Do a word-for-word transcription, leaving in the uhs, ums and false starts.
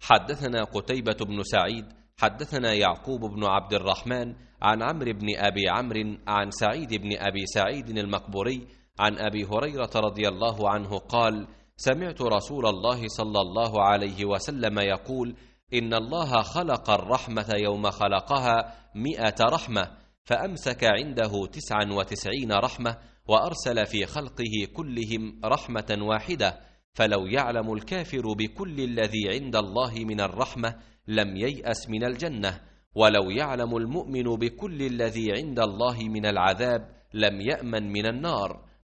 حدثنا قتيبة بن سعيد حدثنا يعقوب بن عبد الرحمن عن عمرو بن أبي عمرو عن سعيد بن أبي سعيد المقبوري عن أبي هريرة رضي الله عنه قال: سمعت رسول الله صلى الله عليه وسلم يقول: إن الله خلق الرحمة يوم خلقها مئة رحمة، فأمسك عنده تسعا وتسعين رحمة، وأرسل في خلقه كلهم رحمة واحدة، فلو يعلم الكافر بكل الذي عند الله من الرحمة لم ييأس من الجنة، ولو يعلم المؤمن بكل الذي عند الله من العذاب لم يأمن من النار.